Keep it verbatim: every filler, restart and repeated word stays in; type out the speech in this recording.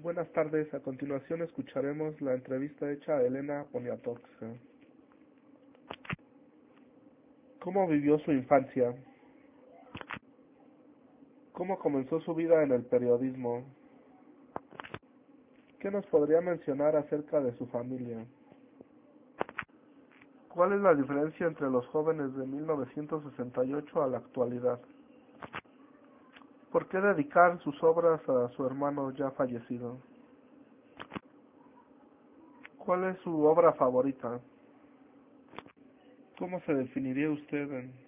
Buenas tardes, a continuación escucharemos la entrevista hecha a Elena Poniatowska. ¿Cómo vivió su infancia? ¿Cómo comenzó su vida en el periodismo? ¿Qué nos podría mencionar acerca de su familia? ¿Cuál es la diferencia entre los jóvenes de mil novecientos sesenta y ocho a la actualidad? ¿Por qué dedicar sus obras a su hermano ya fallecido? ¿Cuál es su obra favorita? ¿Cómo se definiría usted en